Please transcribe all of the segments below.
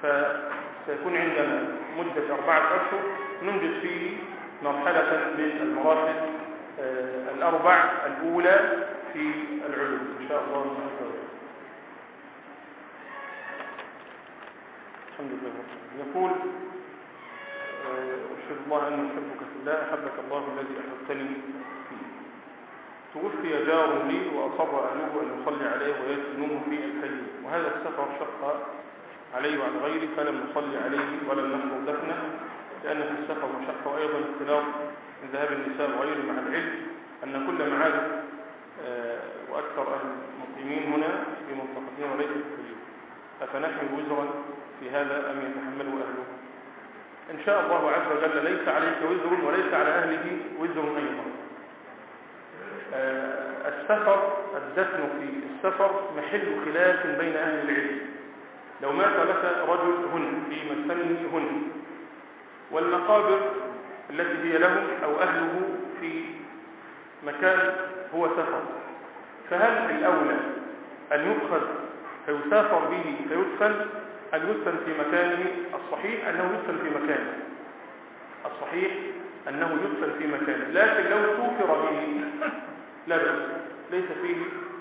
فسيكون عندنا مدة 4 أشهر ننجز فيه مرحلة من المراحل الأربع الأولى في العلوم إن شاء الله عز وجل. الحمد لله. يقول: أشهد الله أني أحبك في الله، أحبك الله الذي أحببتني فيه. توفي جار لي وأصر أهله أن يصلي عليه ويدفنوه في الحي، وهذا السفر شق عليه وعلى غيره فلم نصلي عليه ولم نحضر دفنه لأن في السفر مشقة، وأيضا اختلاط من ذهاب النساء وغيره، مع العلم أن كل معارف وأكثر أهل المقيمين هنا في منطقتنا وليس في الحي، أفنحمل وزرا في هذا أم يتحمله أهله؟ إن شاء الله عز وجل ليس عليك وزر وليس على أهله وزر أيضا. السفر، الدفن في السفر محل خلاف بين أهل العلم. لو مات لك رجل هنا في مسكنه هنا والمقابر التي هي له أو أهله في مكان هو سفر، فهل الأولى أن يؤخذ فيسافر به فيدفن أن يدفن في مكانه؟ الصحيح أنه يدفن في مكانه، الصحيح أنه يدفن في مكانه، لكن لو سافر به لا بأس، ليس فيه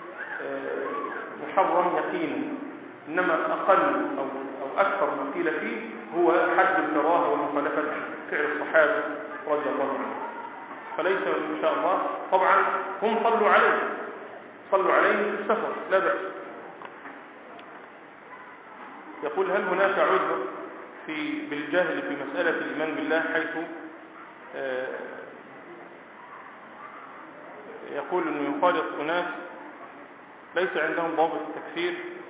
محرم يقينا، إنما أقل أو أكثر ما قيل فيه هو حد الكراهة ومخالفة فعل الصحابة رضي الله عنهم. فليس إن شاء الله، طبعا هم صلوا عليه في السفر لا بأس. يقول: هل هناك عذر بالجهل في مسألة الإيمان بالله، حيث يقول أنه يخالط أناس ليس عندهم ضابط التكفير،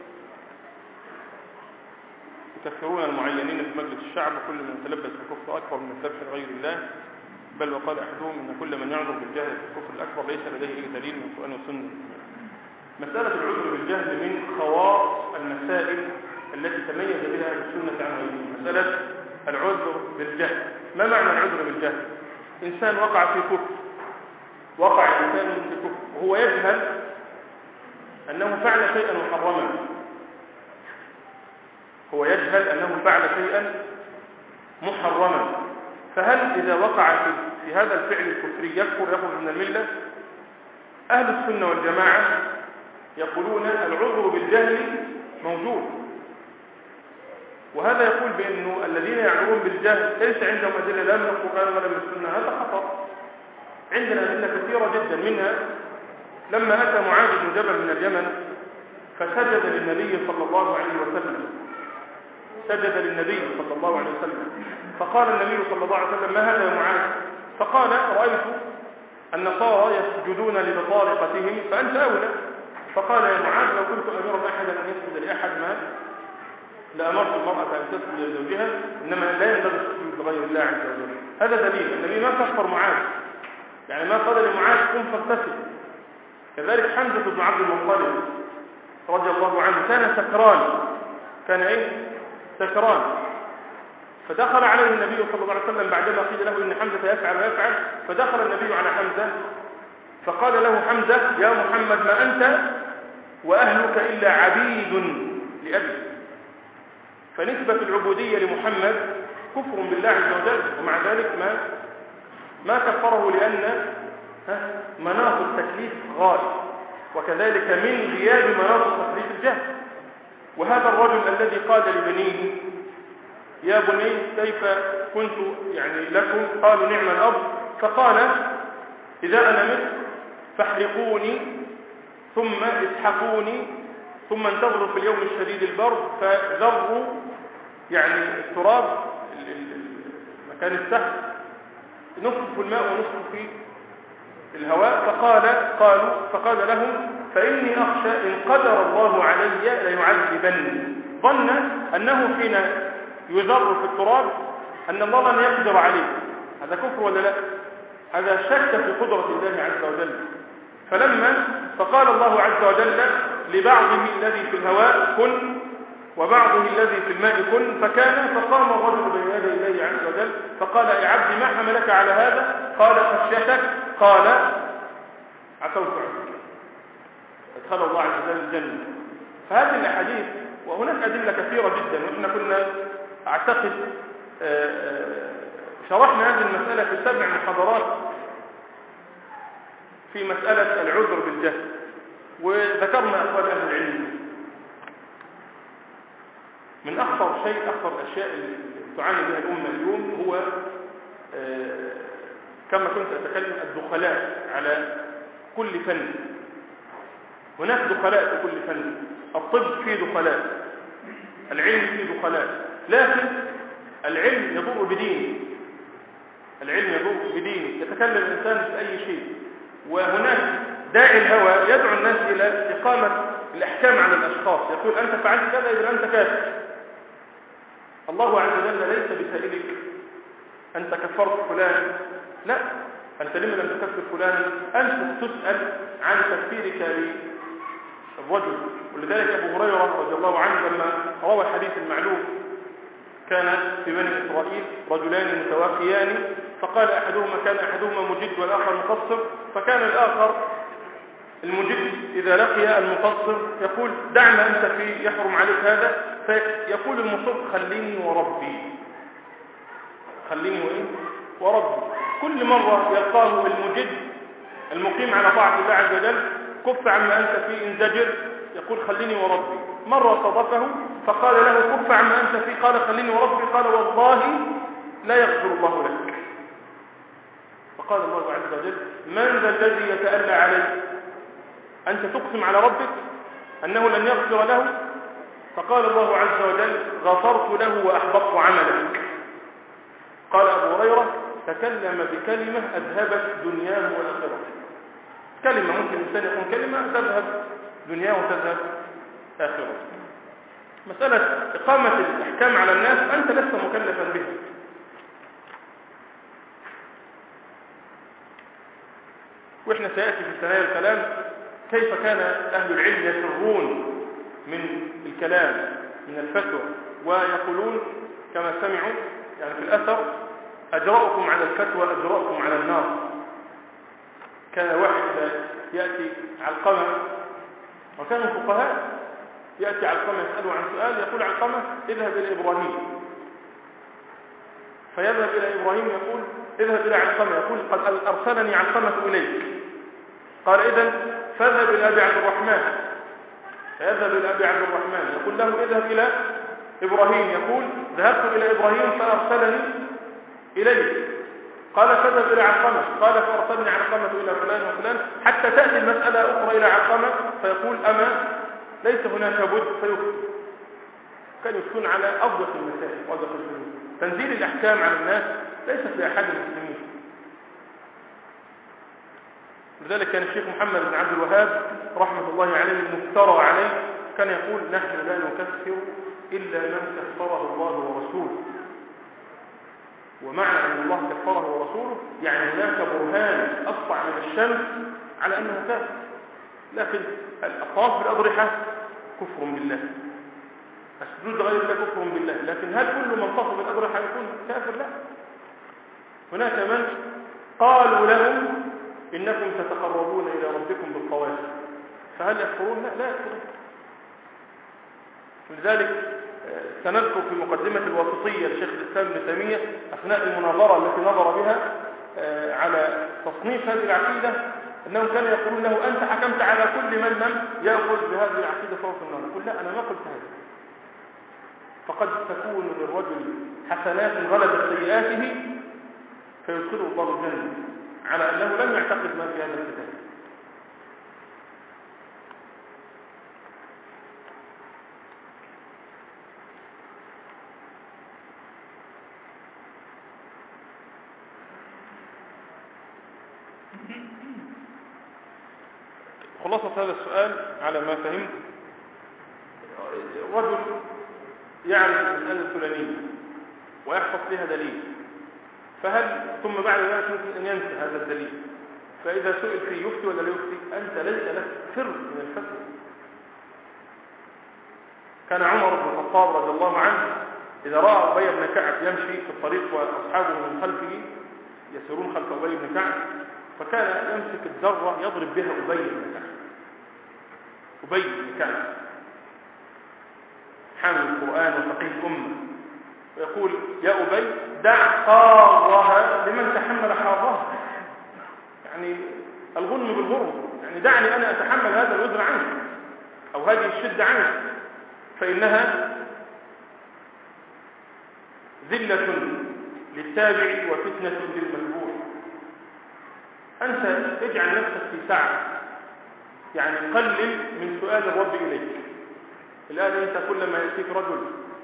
يكفرون المعينين في مجلس الشعب، وكل من تلبس بالكفر أكبر من الكفر غير الله، بل وقال أحدهم إن كل من يعذر بالجهل في الكفر الأكبر ليس لديه أي دليل من القرآن والسنة. مسألة العذر بالجهل من خواص المسائل التي تميز بها أهل السنة عن غيرهم. مسألة العذر بالجهل، ما معنى العذر بالجهل؟ إنسان وقع في كفر، وهو يجهل أنه فعل شيئا محرما، فهل إذا وقع في هذا الفعل الكفري يكفر يخرج من الملة؟ أهل السنة والجماعة يقولون العذر بالجهل موجود، وهذا يقول بأنه الذين يعذرون بالجهل ليس عندهم أدلة لا من القرآن ولا من السنة، هذا خطأ. عندنا أدلة كثيرة جدا، منها لما أتى معاذ بن جبل من اليمن فسجد للنبي صلى الله عليه وسلم، فقال النبي صلى الله عليه وسلم: ما هذا يا معاذ؟ فقال: رأيت النصارى يسجدون لبطارقتهم فأنت أولى. فقال: يا معاذ، لو كنت أمر أحدا أن يسجد لأحد ما لأمرت المرأة أن تسجد لزوجها، إنما لا ينبغي السجود لغير الله عز وجل. هذا دليل النبي ما كفر معاذ، يعني ما قال لمعاذ قم فاغتسل. كذلك حمزة بن عبد المطلب رضي الله عنه كان سكران، فدخل عليه النبي صلى الله عليه وسلم بعدما قيل له إن حمزة يفعل ويفعل، فدخل النبي على حمزة فقال له حمزة: يا محمد، ما أنت وأهلك إلا عبيد لأبي. فنسبة العبودية لمحمد كفر بالله عز وجل، ومع ذلك ما كفره، لأن مناط التكليف غائب، وكذلك من غياب مناط التكليف الجهل. وهذا الرجل الذي قال لبنيه: يا بني كيف كنت لكم؟ قالوا: نعم الأب. فقال: إذا أنا مت فاحرقوني ثم اسحقوني ثم انتظروا في اليوم الشديد البرد، فذروا التراب مكان السحق، نصف في الماء ونصف في الهواء. فقال لهم: فإني أخشى إن قدر الله علي ليعذبني. ظن أنه حين يذر في التراب أن الله لن يقدر عليه. هذا كفر ولا لا؟ هذا شك في قدرة الله عز وجل. فقال الله عز وجل لبعضه الذي في الهواء كن وبعضه الذي في الماء كن، فقام الرجل بين يدي الله عز وجل فقال: يا عبدي ما حملك على هذا؟ قال: خشيتك. قال: عفوت عنك. ادخل الله عز وجل الجنة. فهذه الأحاديث وهناك أدلة كثيرة جدا، وإحنا كنا أعتقد شرحنا هذه المسألة في 7 محاضرات في مسألة العذر بالجهل، وذكرنا أقوال أهل العلم. من أخطر الأشياء اللي تعاني بها الأمة اليوم هو كما كنت أتكلم الدخلاء على كل فن. هناك دخلاء في كل فن، الطب فيه دخلاء، العلم فيه دخلاء، لكن العلم يضر بدينه، يتكلم الإنسان في أي شيء. وهناك داعي الهوى يدعو الناس إلى إقامة الأحكام على الأشخاص، يقول أنت فعلت كذا إذا أنت كافر. الله عز وجل ليس بسائلك أنت كفرت فلان، لا، أنت لما لم تكفر فلان؟ أنت تسأل عن تكفيرك للرجل. ولذلك أبو هريرة رضي الله عنه لما روى الحديث المعلوم، كان في بني إسرائيل رجلان متواخيان، فقال كان أحدهما مجد والآخر مقصر، فكان الآخر المجد إذا لقي المقصر يقول دعنا أنت في يحرم عليك هذا، فيقول المصر خليني وربي. كل مرة يلقاه المجد المقيم على طاعة الله عز وجل كف عما أنت فيه انزجر، يقول خليني وربي. مرة صدفه فقال له كف عما أنت فيه، قال خليني وربي، قال والله لا يغفر الله لك. فقال الله عز وجل من ذا الذي يتألى عليه؟ أنت تقسم على ربك أنه لن يغفر له؟ فقال الله عز وجل غفرت له وأحبطت عملك. قال أبو هريرة تكلم بكلمة أذهبت دنياه وآخرته. كلمة ممكن الإنسان يقول كلمة تذهب دنياه وتذهب آخرته. مسألة إقامة الأحكام على الناس أنت لست مكلفا بها. وإحنا سيأتي في ثنايا الكلام كيف كان أهل العلم يفرون من الكلام من الفتوى، ويقولون كما سمعوا يعني في الأثر أجرأكم على الفتوى أجرأكم على النار. كان واحد يأتي علقمة، وكانوا فقهاء، يأتي علقمة يسأله عن سؤال، يقول علقمة اذهب إلى إبراهيم، فيذهب إلى إبراهيم يقول اذهب إلى علقمة، يقول قد أرسلني علقمة إليك. قال إذن فاذهب إلى أبي عبد الرحمن، فيذهب إلى أبي عبد الرحمن يقول له اذهب إلى إبراهيم، يقول ذهبت إلى إبراهيم فأرسلني إليه. قال فاذهب إلى علقمة، قال فأرسلني علقمة إلى فلان وفلان، حتى تأتي المسألة أخرى إلى علقمة فيقول أما ليس هناك بد فيفتي. كان يفتون على أضيق المسائل وأضيق الحدود. تنزيل الأحكام على الناس ليس في أحد المسلمين. لذلك كان الشيخ محمد بن عبد الوهاب رحمة الله عليه المفترى عليه كان يقول نحن لا نكفر إلا من كفره الله ورسوله. ومعنى أن الله كفره ورسوله يعني هناك برهان أسطع من الشمس على أنه كافر. لكن الأطراف بالأضرحة كفر بالله، السجود غير الله كفر بالله، لكن هل كل من طاف بالأضرحة يكون كافر؟ لا. هناك من قالوا لهم إنكم تتقربون إلى ربكم بالطواف، فهل يكفرون؟ لا يكفرون. لذلك سنذكر في مقدمة الواسطية لشيخ الإسلام ابن تيمية أثناء المناظرة التي نظر بها على تصنيف هذه العقيدة أنهم كانوا يقولون له أنت حكمت على كل من لم يأخذ بهذه العقيدة فوق النار. يقول لا، أنا ما قلت هذا. فقد تكون للرجل حسنات غلبت سيئاته فيدخله الله الجنة على أنه لم يعتقد ما في هذا الكتاب. خلاصة هذا السؤال على ما فهمت، رجل يعرف المسألة الفلانية ويحفظ فيها دليل، ثم بعد ذلك يمكن أن ينسى هذا الدليل، فإذا سئل فيه يفتي ولا لا يفتي؟ أنت ليس لك سر من الفتوى. كان عمر بن الخطاب رضي الله عنه إذا رأى أبي بن كعب يمشي في الطريق وأصحابه من خلفه يسيرون خلف أبي بن كعب، فكان يمسك الذرة يضرب بها أبي بن كعب. حامل القرآن وفقيه الأمة، ويقول يا أبي دع قارها لمن تحمل حارها، يعني الغنم بالغرم، يعني دعني أنا أتحمل هذا الوزر عنك أو هذه الشدة عنك، فإنها ذلة للتابع وفتنة للمتبوع. أنت اجعل نفسك في سعة، يعني قلل من سؤال الرب إليك. الآن أنت كلما يأتيك رجل،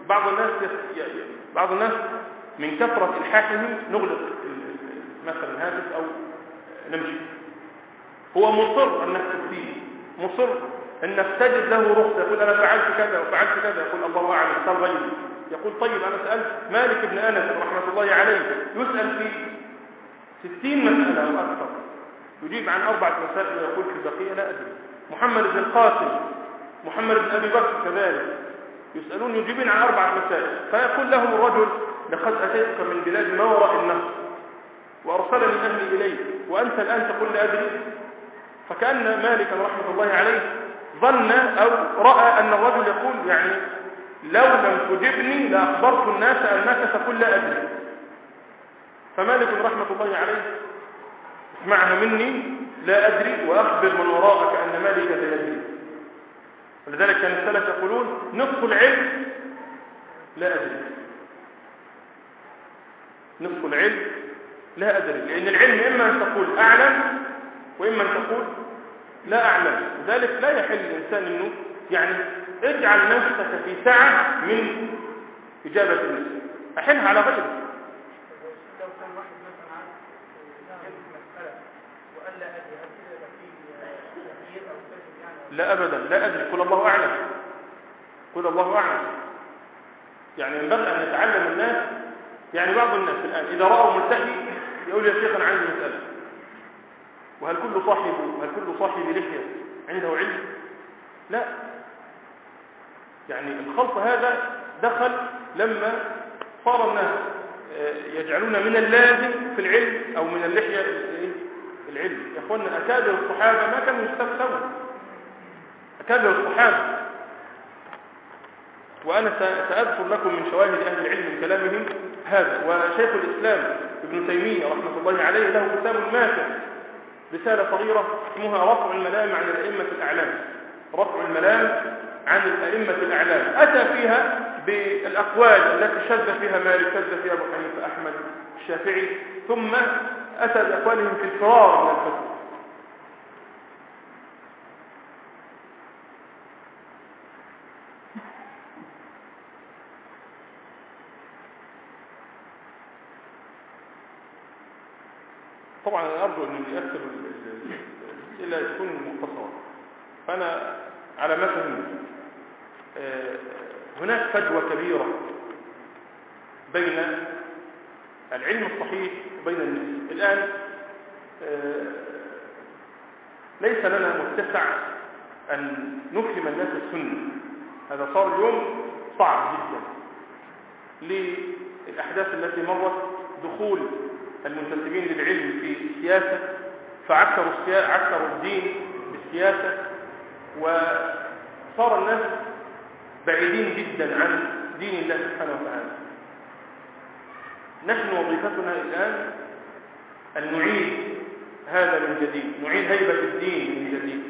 بعض الناس من كثرة إلحاحهم نغلق مثلا الهاتف أو نمشي، هو مصر أنك تفتيه، مصر أنك تجد له رخصة، يقول أنا فعلت كذا وفعلت كذا، يقول الله أعلم سأل غيري، يقول طيب أنا سألت مالك بن أنس رحمة الله عليه يسأل في 60 مسألة أو أكثر، يجيب عن 4 مسائل ويقول في البقية لا أدري. محمد بن القاسم، محمد بن أبي بكر كذلك يسألون يجيبون عن 4 مسائل، فيقول لهم الرجل لقد أتيتك من بلاد ما وراء النهر وأرسلني أهلي إليك وأنت الآن تقول لا أدري. فكأن مالكا رحمة الله عليه ظن أو رأى أن الرجل يقول يعني لو لم تجبني لأخبرت الناس أنك تقول لا أدري. فمالك رحمة الله عليه اسمعها مني لا أدري وأخبر من وراءك أن مالك لا يدري. ولذلك كان السلف يقولون نصف العلم لا أدري، نصف العلم لا أدري، لأن العلم إما أن تقول أعلم وإما أن تقول لا أعلم. لذلك لا يحل الإنسان أنه يعني اجعل نفسك في سعة من إجابة الناس، أحلها على غيرك. لو كان واحد مثلا عارف مسألة وقال لا أدري، هل كده يبقى فيه تغيير أو كذب يعني؟ لا أبدا، لا أدري، قل الله أعلم، قل الله أعلم. يعني ينبغي أن يتعلم الناس. يعني بعض الناس الآن إذا رأوا ملتحي يقول يا شيخ أنا عندي مسألة، وهل كل صاحب لحية عنده علم؟ لا. يعني الخلط هذا دخل لما صار الناس يجعلون من اللازم في العلم أو من اللحية العلم. يا أخوانا أكابر الصحابة ما كانوا يستفتون، أكابر الصحابة. وأنا سأذكر لكم من شواهد أهل العلم من كلامهم هذا. وشيخ الإسلام ابن تيمية رحمة الله عليه له كتاب ماتع، رسالة صغيرة اسمها رفع الملام عن الأئمة الأعلام، رفع الملام عن الأئمة الأعلام. أتى فيها بالأقوال التي شذ فيها مالك، شذ فيها أبو حنيفة، أحمد، الشافعي، ثم أتى بأقوالهم في الفرار من الفتوى. طبعا أنا أرجو أن يأثر إلا تكون مختصرة. فأنا على ما فهمت هناك فجوة كبيرة بين العلم الصحيح وبين الناس. الآن ليس لنا متسع أن نفهم الناس السنة، هذا صار اليوم صعب جدا للأحداث التي مرت، دخول المنتسبين للعلم في السياسة فعكروا الدين بالسياسة، وصار الناس بعيدين جدا عن دين الله سبحانه وتعالى. نحن وظيفتنا الآن أن نعيد هذا من جديد، نعيد هيبة الدين من جديد.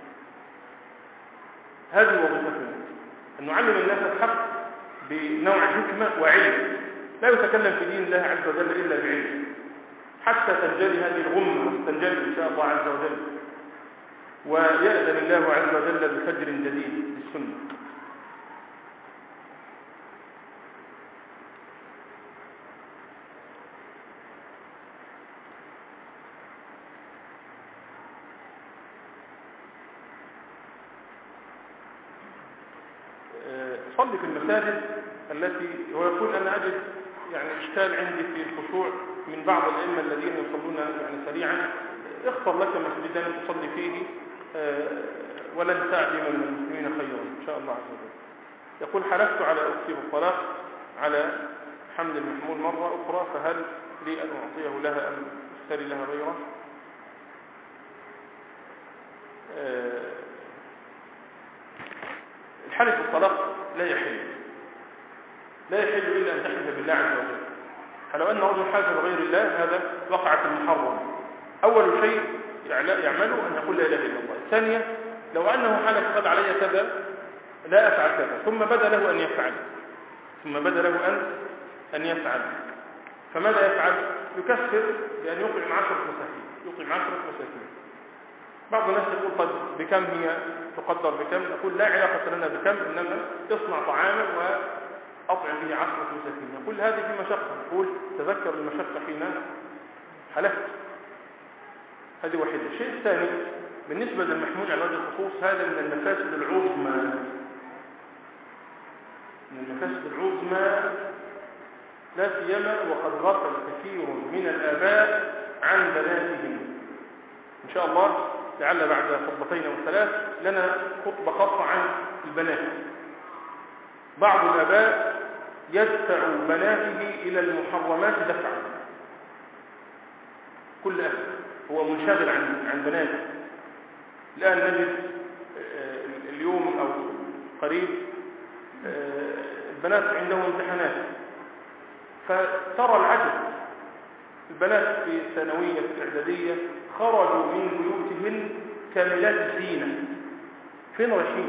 هذه وظيفتنا، أن نعلم الناس الحق بنوع حكمة وعلم، لا يتكلم في دين الله عز وجل إلا بعلم، حتى تنجلي هذه الغمة وتنجلي إن شاء الله عز وجل، ويأذن الله عز وجل بفجر جديد بالسنة. صلي في المساجد التي هو يقول أنا أجد يعني إشكال عندي في الخشوع من بعض الأئمة الذين يصلون يعني سريعا، اختر لك مسجدا تصلي فيه ولن تعدم من المسلمين خيرا إن شاء الله عز وجل. يقول حلفت على أختي بالطلاق على حمل المحمول مرة أخرى، فهل لي أن أعطيه لها أم أشتري لها غيره؟ الحلف بالطلاق لا يحل، لا يحل إلا أن تحلف بالله عز وجل. فلو أن رجل حلف بغير الله هذا وقع في المحرم. أول شيء يعمله أن يقول لا إله إلا الله. الثانية لو أنه حلف قد علي كذا لا أفعل كذا ثم بدا له أن يفعل فماذا يفعل؟ يكفر بأن يطعم 10 مساكين. بعض الناس يقول قد بكم هي تقدر بكم؟ نقول لا علاقة لنا بكم، إنما تصنع طعاما وأطعم به 10 مساكين. يقول هذه في مشقة، نقول تذكر المشقة حين حلفت. هذه واحدة. الشيء الثاني بالنسبة للمحمول على وجه الخصوص، هذا من المفاسد العظمى لا سيما وقد غفل كثير من الآباء عن بناتهم. إن شاء الله لعل بعد خطبتين أو 3 لنا خطبة خاصة عن البنات. بعض الآباء يدفع بناته إلى المحرمات دفعا. كل أب هو منشغل عن بناته. الآن نجد اليوم أو قريب البنات عندهم امتحانات، فترى العجب البنات في الثانوية في الإعدادية خرجوا من بيوتهن كاملات الزينة. فين رايحين؟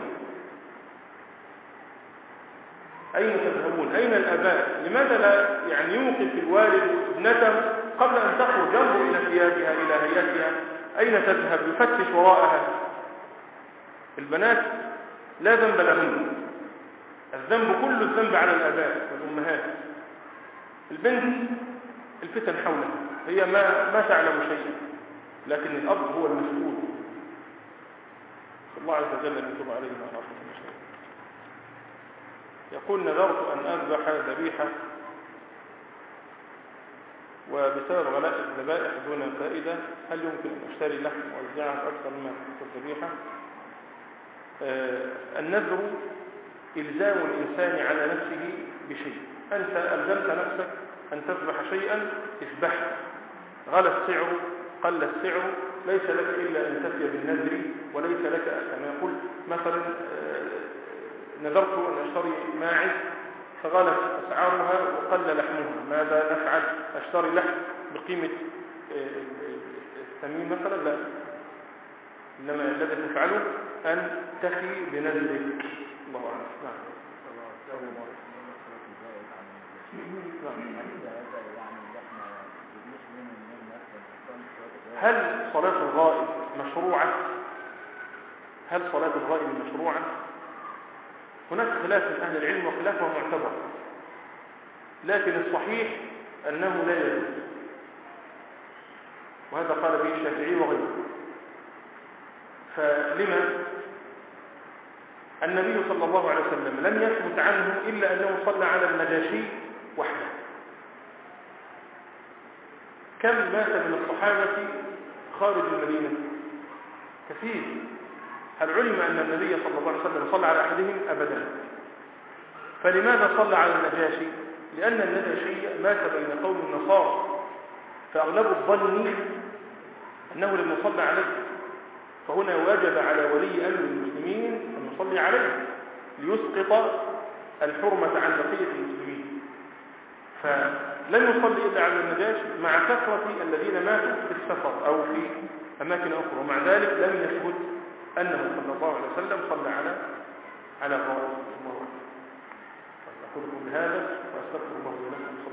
أين تذهبون؟ أين الآباء؟ لماذا لا يوقف الوالد ابنته قبل أن تخرج ينظر إلى ثيابها إلى هيئتها، أين تذهب؟ يفتش وراءها. البنات لا ذنب لهن، كل الذنب على الآباء والأمهات. البنت الفتن حولها، هي ما تعلم شيئا، لكن الأب هو المسؤول. الله عز وجل أن يتوب علينا ونعصم الشيء. يقول نذرت أن أذبح ذبيحة وبسبب غلاء الذبائح دون فائدة، هل يمكن أن أشتري لحم وأوزعها أكثر مما تكون الذبيحة؟ النذر إلزام الإنسان على نفسه بشيء. أنت ألزمت نفسك أن تذبح شيئا، اذبحه. غلى السعر قل السعر، ليس لك إلا أن تفي بالنذر، وليس لك كما يقول مثلا نذرت أن أشتري ماعز فغلت أسعارها وقل لحمها، ماذا نفعل؟ أشتري لحم بقيمة الثمين مثلا؟ لا، إنما الذي تفعله أن تفي بنذرك. الله أعلم. نعم. هل صلاة الغائب مشروعة؟ هناك خلاف من أهل العلم وخلافه معتبر، لكن الصحيح أنه لا يجوز، وهذا قال به الشافعي وغيره. فلما؟ النبي صلى الله عليه وسلم لم يثبت عنه إلا أنه صلى على النجاشي وحده. كم مات من الصحابة خارج المدينة؟ كثير. هل علم أن النبي صلى الله عليه وسلم صلى على أحدهم؟ أبدا. فلماذا صلى على النجاشي؟ لأن النجاشي مات بين قوم النصارى، فأغلب الظن أنه لم يصلى عليه، فهنا وجب على ولي أمر المسلمين أن يصلي عليه ليسقط الحرمة عن بقية المسلمين. فلن يصلي إلا على النجاشي مع كثرة الذين ماتوا في السفر أو في أماكن أخرى، ومع ذلك لم يثبت أنه صلى الله عليه وسلم صلى على غائب. الله أكبر. أقول هذا وأستغفر الله لكم.